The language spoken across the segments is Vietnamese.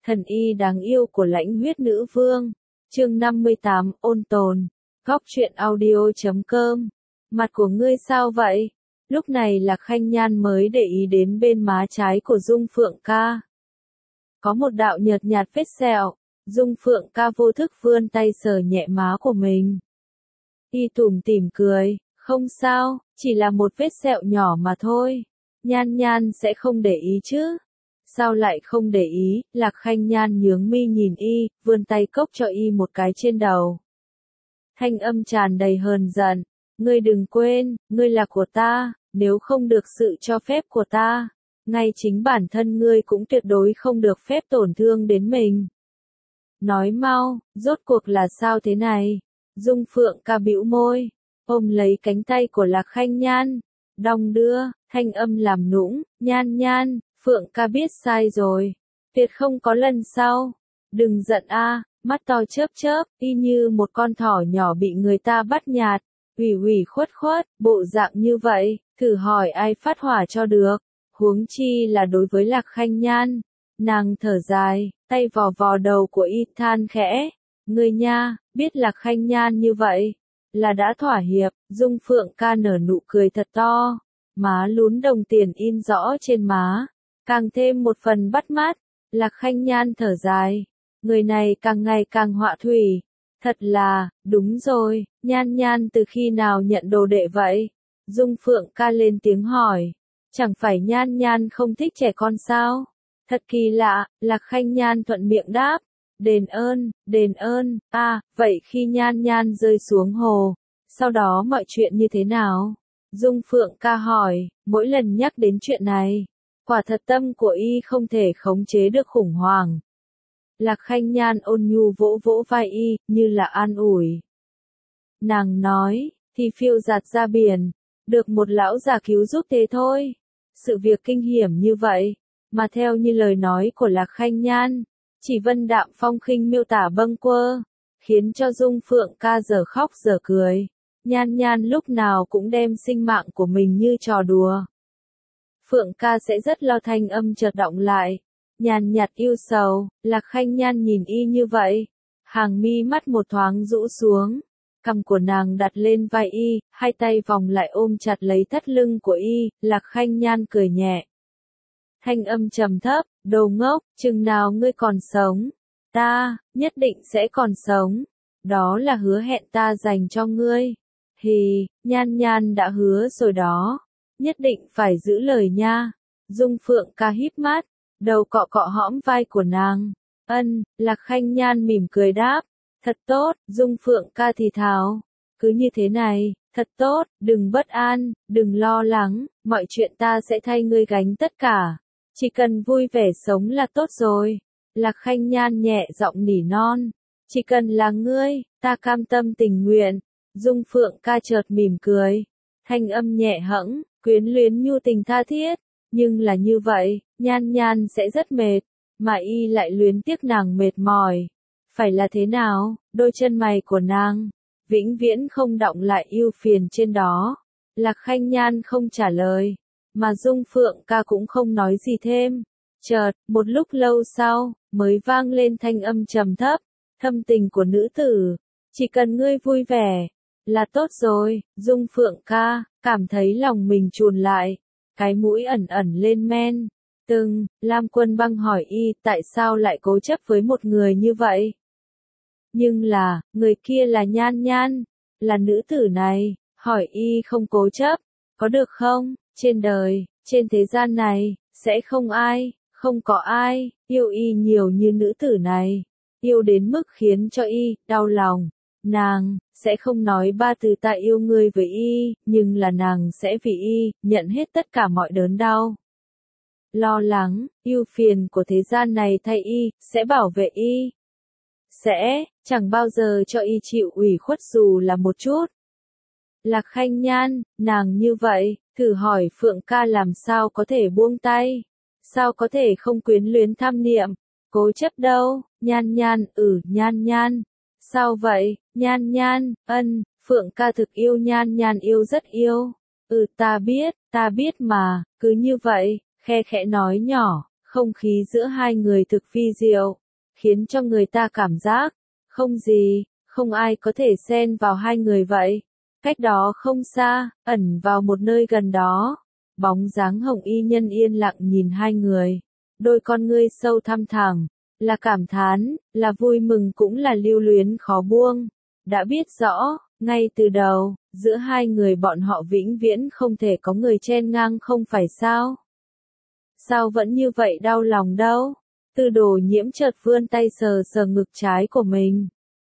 Thần y đáng yêu của Lãnh Huyết Nữ Vương. Chương 58, ôn tồn. Góc truyện audio.com. Mặt của ngươi sao vậy? Lúc này Lạc Khanh Nhan mới để ý đến bên má trái của Dung Phượng Ca. Có một đạo nhợt nhạt vết sẹo. Dung Phượng Ca vô thức vươn tay sờ nhẹ má của mình. Y tủm tỉm cười, không sao, chỉ là một vết sẹo nhỏ mà thôi. Nhan Nhan sẽ không để ý chứ? Sao lại không để ý? Lạc Khanh Nhan nhướng mi nhìn y, vươn tay cốc cho y một cái trên đầu. Thanh âm tràn đầy hờn giận. Ngươi đừng quên, ngươi là của ta, nếu không được sự cho phép của ta, ngay chính bản thân ngươi cũng tuyệt đối không được phép tổn thương đến mình. Nói mau, rốt cuộc là sao thế này? Dung Phượng Ca bĩu môi, ôm lấy cánh tay của Lạc Khanh Nhan, đong đưa, thanh âm làm nũng, Nhan Nhan, Phượng Ca biết sai rồi, tuyệt không có lần sau. Đừng giận a, mắt to chớp chớp, y như một con thỏ nhỏ bị người ta bắt nhạt, ủy khuất, bộ dạng như vậy, thử hỏi ai phát hỏa cho được, huống chi là đối với Lạc Khanh Nhan. Nàng thở dài, tay vò vò đầu của y than khẽ, ngươi nha, biết Lạc Khanh Nhan như vậy, là đã thỏa hiệp. Dung Phượng Ca nở nụ cười thật to, má lún đồng tiền in rõ trên má, càng thêm một phần bắt mắt. Lạc Khanh Nhan thở dài, người này càng ngày càng họa thủy, thật là, đúng rồi, Nhan Nhan từ khi nào nhận đồ đệ vậy? Dung Phượng Ca lên tiếng hỏi, chẳng phải Nhan Nhan không thích trẻ con sao? Thật kỳ lạ, Lạc Khanh Nhan thuận miệng đáp, đền ơn, vậy khi Nhan Nhan rơi xuống hồ, sau đó mọi chuyện như thế nào? Dung Phượng Ca hỏi, mỗi lần nhắc đến chuyện này, quả thật tâm của y không thể khống chế được khủng hoảng. Lạc Khanh Nhan ôn nhu vỗ vỗ vai y, như là an ủi. Nàng nói, thì phiêu giạt ra biển, được một lão già cứu giúp thế thôi. Sự việc kinh hiểm như vậy, mà theo như lời nói của Lạc Khanh Nhan, chỉ vân đạm phong khinh miêu tả bâng quơ, khiến cho Dung Phượng Ca giờ khóc giờ cười. Nhan Nhan lúc nào cũng đem sinh mạng của mình như trò đùa. Phượng Ca sẽ rất lo, thanh âm chợt đọng lại, nhàn nhạt yêu sầu. Lạc Khanh Nhan nhìn y như vậy, hàng mi mắt một thoáng rũ xuống, cằm của nàng đặt lên vai y, hai tay vòng lại ôm chặt lấy thắt lưng của y. Lạc Khanh Nhan cười nhẹ, thanh âm trầm thấp, đồ ngốc, chừng nào ngươi còn sống, ta nhất định sẽ còn sống, đó là hứa hẹn ta dành cho ngươi. Hì, Nhan Nhan đã hứa rồi đó, nhất định phải giữ lời nha. Dung Phượng Ca híp mắt, đầu cọ cọ hõm vai của nàng. Lạc Khanh Nhan mỉm cười đáp, thật tốt. Dung Phượng Ca thì thào, cứ như thế này, thật tốt, đừng bất an, đừng lo lắng, mọi chuyện ta sẽ thay ngươi gánh tất cả, chỉ cần vui vẻ sống là tốt rồi. Lạc Khanh Nhan nhẹ giọng nỉ non, chỉ cần là ngươi, ta cam tâm tình nguyện. Dung Phượng Ca chợt mỉm cười, thanh âm nhẹ hẫng, quyến luyến nhu tình tha thiết, nhưng là như vậy, Nhan Nhan sẽ rất mệt, mà y lại luyến tiếc nàng mệt mỏi. Phải là thế nào? Đôi chân mày của nàng vĩnh viễn không đọng lại ưu phiền trên đó. Lạc Khanh Nhan không trả lời, mà Dung Phượng Ca cũng không nói gì thêm. Chợt, một lúc lâu sau, mới vang lên thanh âm trầm thấp, thâm tình của nữ tử, chỉ cần ngươi vui vẻ là tốt rồi. Dung Phượng Ca cảm thấy lòng mình chùn lại, cái mũi ẩn ẩn lên men. Lam Quân Băng hỏi y tại sao lại cố chấp với một người như vậy. Nhưng là, người kia là Nhan Nhan, là nữ tử này, hỏi y không cố chấp, có được không? Trên đời, trên thế gian này, sẽ không có ai, yêu y nhiều như nữ tử này, yêu đến mức khiến cho y đau lòng. Nàng sẽ không nói ba từ ta yêu ngươi với y, nhưng là nàng sẽ vì y nhận hết tất cả mọi đớn đau, lo lắng, ưu phiền của thế gian này thay y, sẽ bảo vệ y, sẽ chẳng bao giờ cho y chịu ủy khuất dù là một chút. Lạc Khanh Nhan, nàng như vậy, thử hỏi Phượng Ca làm sao có thể buông tay, sao có thể không quyến luyến tham niệm, cố chấp đâu. Nhan Nhan, Nhan Nhan, sao vậy? Nhan Nhan, Phượng Ca thực yêu Nhan Nhan, yêu rất yêu. Ta biết mà, cứ như vậy, khe khẽ nói nhỏ, Không khí giữa hai người thực vi diệu, khiến cho người ta cảm giác, không ai có thể xen vào hai người vậy. Cách đó không xa, ẩn vào một nơi gần đó, bóng dáng Hồng Y Nhân yên lặng nhìn hai người, đôi con ngươi sâu thăm thẳm, là cảm thán, là vui mừng cũng là lưu luyến khó buông. Đã biết rõ, ngay từ đầu, giữa hai người bọn họ vĩnh viễn không thể có người chen ngang không phải sao? Sao vẫn như vậy đau lòng đâu? Tư Đồ Nhiễm chợt vươn tay sờ sờ ngực trái của mình.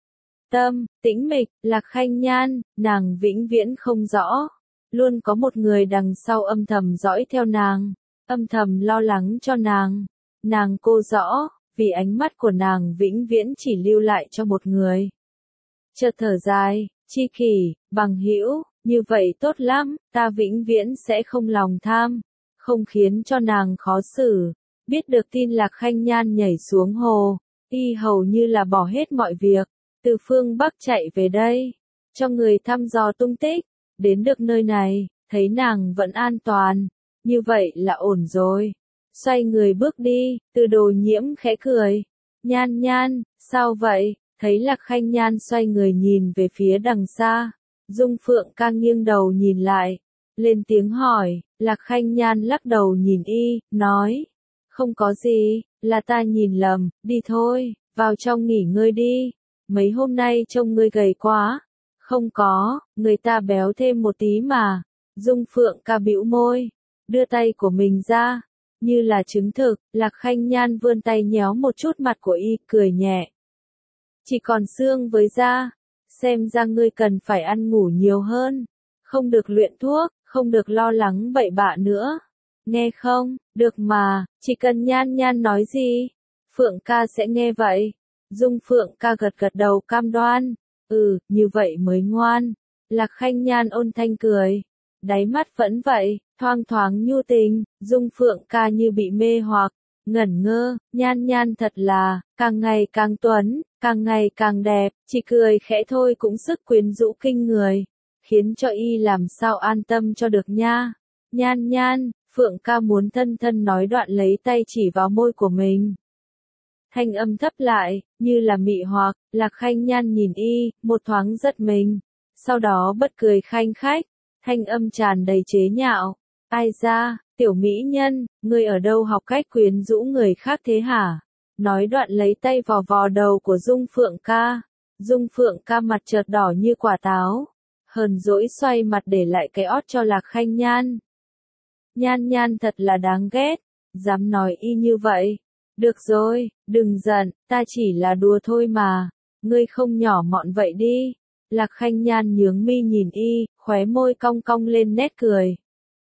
Tĩnh mịch, Lạc Khanh Nhan, nàng vĩnh viễn không rõ. Luôn có một người đằng sau âm thầm dõi theo nàng, âm thầm lo lắng cho nàng. Nàng cô rõ, vì ánh mắt của nàng vĩnh viễn chỉ lưu lại cho một người. Chợt thở dài, tri kỷ, bằng hữu, như vậy tốt lắm, ta vĩnh viễn sẽ không lòng tham, không khiến cho nàng khó xử. Biết được tin Lạc Khanh Nhan nhảy xuống hồ, y hầu như là bỏ hết mọi việc, từ phương Bắc chạy về đây, cho người thăm dò tung tích, đến được nơi này, thấy nàng vẫn an toàn, như vậy là ổn rồi. Xoay người bước đi, Từ Đồ Nhiễm khẽ cười. Nhan Nhan, sao vậy? Thấy Lạc Khanh Nhan xoay người nhìn về phía đằng xa, Dung Phượng Ca nghiêng đầu nhìn lại, lên tiếng hỏi. Lạc Khanh Nhan lắc đầu nhìn y, nói, không có gì, là ta nhìn lầm, đi thôi, vào trong nghỉ ngơi đi, mấy hôm nay trông ngươi gầy quá. Không có, người ta béo thêm một tí mà. Dung Phượng Ca bĩu môi, đưa tay của mình ra, như là chứng thực. Lạc Khanh Nhan vươn tay nhéo một chút mặt của y, cười nhẹ. Chỉ còn xương với da, xem ra ngươi cần phải ăn ngủ nhiều hơn, không được luyện thuốc, không được lo lắng bậy bạ nữa. Nghe không? Được mà, chỉ cần Nhan Nhan nói gì, Phượng ca sẽ nghe vậy. Dung Phượng ca gật gật đầu cam đoan. Như vậy mới ngoan. Lạc Khanh Nhan ôn thanh cười, đáy mắt vẫn vậy, thoang thoáng nhu tình. Dung Phượng ca như bị mê hoặc, ngẩn ngơ. Nhan Nhan thật là, càng ngày càng tuấn, càng ngày càng đẹp, chỉ cười khẽ thôi cũng sức quyến rũ kinh người, khiến cho y làm sao an tâm cho được nha. Nhan Nhan, Phượng ca muốn thân thân nói đoạn lấy tay chỉ vào môi của mình. Thanh âm thấp lại, như là mị hoặc. Lạc Khanh Nhan nhìn y, một thoáng giật mình, sau đó bật cười khanh khách, thanh âm tràn đầy chế nhạo. Ai ra, tiểu mỹ nhân, ngươi ở đâu học cách quyến rũ người khác thế hả? Nói đoạn lấy tay vò vò đầu của Dung Phượng ca. Dung Phượng ca mặt chợt đỏ như quả táo, hờn dỗi xoay mặt để lại cái ót cho Lạc Khanh Nhan. Nhan Nhan thật là đáng ghét, dám nói y như vậy. Được rồi, đừng giận, ta chỉ là đùa thôi mà, ngươi không nhỏ mọn vậy đi. Lạc Khanh Nhan nhướng mi nhìn y, khóe môi cong cong lên nét cười.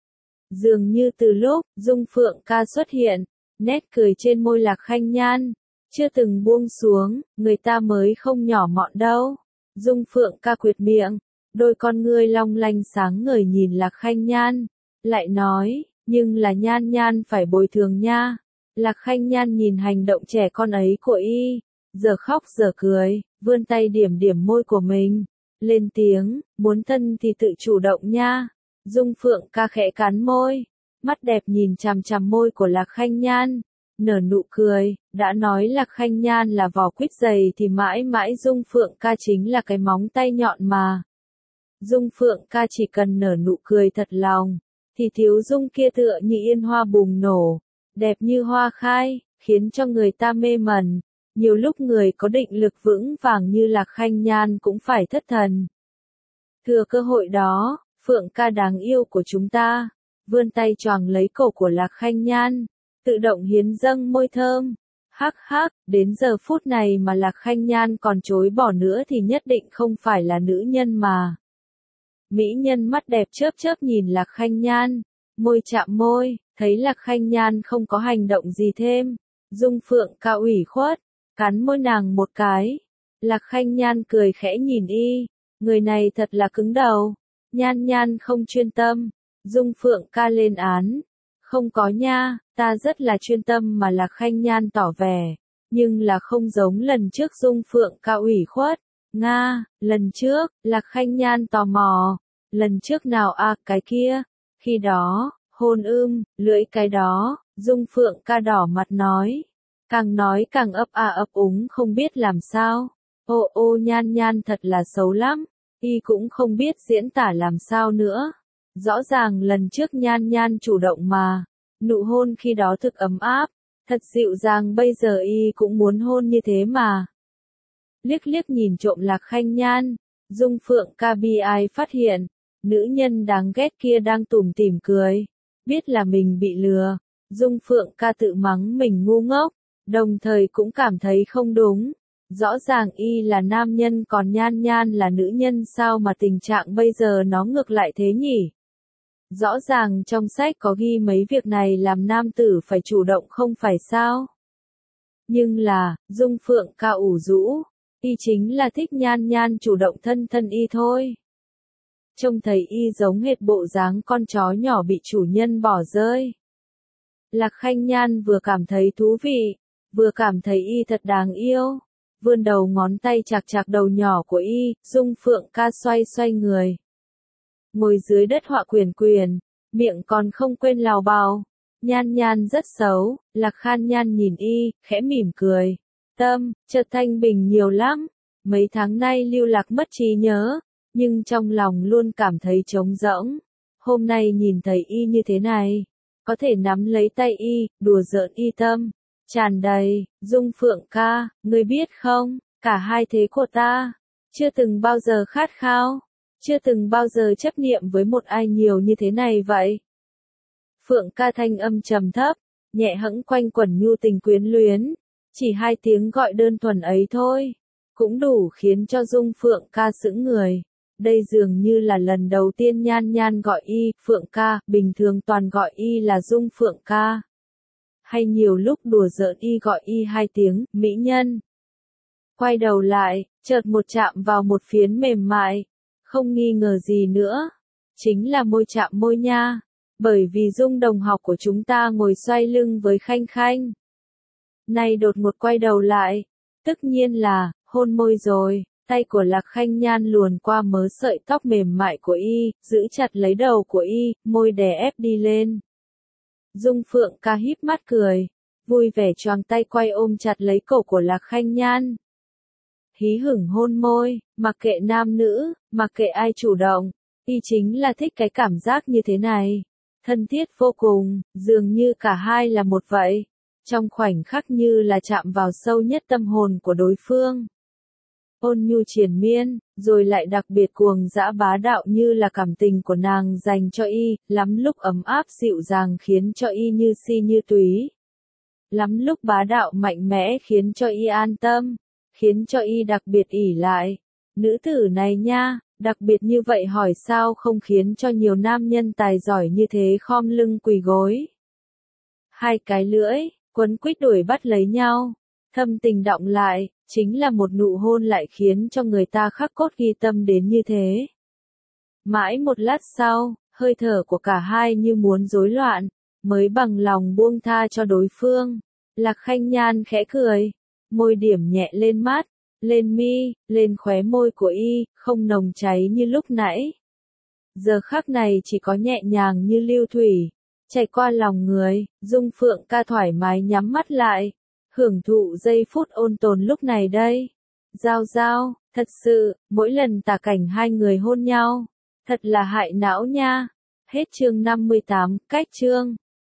Dường như từ lúc Dung Phượng ca xuất hiện, nét cười trên môi Lạc Khanh Nhan chưa từng buông xuống. Người ta mới không nhỏ mọn đâu. Dung Phượng ca quyệt miệng, đôi con ngươi long lanh sáng ngời nhìn Lạc Khanh Nhan, lại nói, nhưng là Nhan Nhan phải bồi thường nha. Lạc Khanh Nhan nhìn hành động trẻ con ấy của y, giờ khóc giờ cười, vươn tay điểm điểm môi của mình, lên tiếng, muốn thân thì tự chủ động nha. Dung Phượng ca khẽ cắn môi, mắt đẹp nhìn chằm chằm môi của Lạc Khanh Nhan, nở nụ cười. Đã nói Lạc Khanh Nhan là vỏ quýt dày thì mãi mãi Dung Phượng ca chính là cái móng tay nhọn mà. Dung Phượng ca chỉ cần nở nụ cười thật lòng, thì Thiếu Dung kia tựa như yên hoa bùng nổ, đẹp như hoa khai, khiến cho người ta mê mẩn. Nhiều lúc người có định lực vững vàng như Lạc Khanh Nhan cũng phải thất thần. Thừa cơ hội đó, Phượng ca đáng yêu của chúng ta, vươn tay choàng lấy cổ của Lạc Khanh Nhan, tự động hiến dâng môi thơm. Hắc hắc, đến giờ phút này mà Lạc Khanh Nhan còn chối bỏ nữa thì nhất định không phải là nữ nhân mà. Mỹ nhân mắt đẹp chớp chớp nhìn Lạc Khanh Nhan, môi chạm môi, thấy Lạc Khanh Nhan không có hành động gì thêm. Dung Phượng ca ủy khuất, cắn môi nàng một cái. Lạc Khanh Nhan cười khẽ nhìn y, người này thật là cứng đầu. Nhan Nhan không chuyên tâm. Dung Phượng ca lên án, không có nha, ta rất là chuyên tâm mà. Lạc Khanh Nhan tỏ vẻ, nhưng là không giống lần trước. Dung Phượng ca ủy khuất, Nga, lần trước. Lạc Khanh Nhan tò mò, lần trước nào à? Cái kia, khi đó, hôn lưỡi cái đó. Dung Phượng ca đỏ mặt nói càng ấp a ấp úng không biết làm sao. Ô ô Nhan Nhan thật là xấu lắm, y cũng không biết diễn tả làm sao nữa. Rõ ràng lần trước Nhan Nhan chủ động mà, nụ hôn khi đó thực ấm áp, thật dịu dàng, bây giờ y cũng muốn hôn như thế mà. Liếc liếc nhìn trộm Lạc Khanh Nhan, Dung Phượng ca bi ai phát hiện, nữ nhân đáng ghét kia đang tủm tỉm cười, biết là mình bị lừa, Dung Phượng ca tự mắng mình ngu ngốc, đồng thời cũng cảm thấy không đúng. Rõ ràng y là nam nhân còn Nhan Nhan là nữ nhân, sao mà tình trạng bây giờ nó ngược lại thế nhỉ? Rõ ràng trong sách có ghi mấy việc này làm nam tử phải chủ động không phải sao? Nhưng là, Dung Phượng ca ủ rũ, y chính là thích Nhan Nhan chủ động thân thân y thôi. Trông thấy y giống hệt bộ dáng con chó nhỏ bị chủ nhân bỏ rơi. Lạc Khanh Nhan vừa cảm thấy thú vị, vừa cảm thấy y thật đáng yêu. Vươn đầu ngón tay chạc chạc đầu nhỏ của y, Dung Phượng ca xoay xoay người. Ngồi dưới đất họa quyển quyển, miệng còn không quên lào bào. Nhan Nhan rất xấu, Lạc Khanh Nhan nhìn y, khẽ mỉm cười. Tâm, chợt thanh bình nhiều lắm. Mấy tháng nay lưu lạc mất trí nhớ, nhưng trong lòng luôn cảm thấy trống rỗng. Hôm nay nhìn thấy y như thế này, có thể nắm lấy tay y, đùa giỡn y tâm tràn đầy. Dung Phượng ca, ngươi biết không, cả hai thế của ta, chưa từng bao giờ khát khao, chưa từng bao giờ chấp niệm với một ai nhiều như thế này vậy. Phượng ca thanh âm trầm thấp, nhẹ hẫng quanh quẩn nhu tình quyến luyến, chỉ hai tiếng gọi đơn thuần ấy thôi, cũng đủ khiến cho Dung Phượng ca sững người. Đây dường như là lần đầu tiên Nhan Nhan gọi y, Phượng ca, bình thường toàn gọi y là Dung Phượng ca. Hay nhiều lúc đùa giỡn y gọi y hai tiếng, mỹ nhân. Quay đầu lại, chợt một chạm vào một phiến mềm mại, không nghi ngờ gì nữa, chính là môi chạm môi nha, bởi vì Dung đồng học của chúng ta ngồi xoay lưng với Khanh Khanh. Nay đột ngột quay đầu lại, tất nhiên là, hôn môi rồi, tay của Lạc Khanh Nhan luồn qua mớ sợi tóc mềm mại của y, giữ chặt lấy đầu của y, môi đè ép đi lên. Dung Phượng ca híp mắt cười, vui vẻ choàng tay quay ôm chặt lấy cổ của Lạc Khanh Nhan. Hí hửng hôn môi, mặc kệ nam nữ, mặc kệ ai chủ động, y chính là thích cái cảm giác như thế này. Thân thiết vô cùng, dường như cả hai là một vậy. Trong khoảnh khắc như là chạm vào sâu nhất tâm hồn của đối phương. Ôn nhu triền miên, rồi lại đặc biệt cuồng dã bá đạo như là cảm tình của nàng dành cho y, lắm lúc ấm áp dịu dàng khiến cho y như si như túy. Lắm lúc bá đạo mạnh mẽ khiến cho y an tâm, khiến cho y đặc biệt ỷ lại. Nữ tử này nha, đặc biệt như vậy hỏi sao không khiến cho nhiều nam nhân tài giỏi như thế khom lưng quỳ gối. Hai cái lưỡi, quấn quýt đuổi bắt lấy nhau, thâm tình đọng lại, chính là một nụ hôn lại khiến cho người ta khắc cốt ghi tâm đến như thế. Mãi một lát sau, hơi thở của cả hai như muốn rối loạn, mới bằng lòng buông tha cho đối phương. Lạc Khanh Nhan khẽ cười, môi điểm nhẹ lên mắt, lên mi, lên khóe môi của y, không nồng cháy như lúc nãy. Giờ khắc này chỉ có nhẹ nhàng như lưu thủy, chảy qua lòng người. Dung Phượng ca thoải mái nhắm mắt lại, hưởng thụ giây phút ôn tồn lúc này đây. Giao giao, thật sự, mỗi lần tả cảnh hai người hôn nhau, thật là hại não nha. Hết chương 58, cách chương.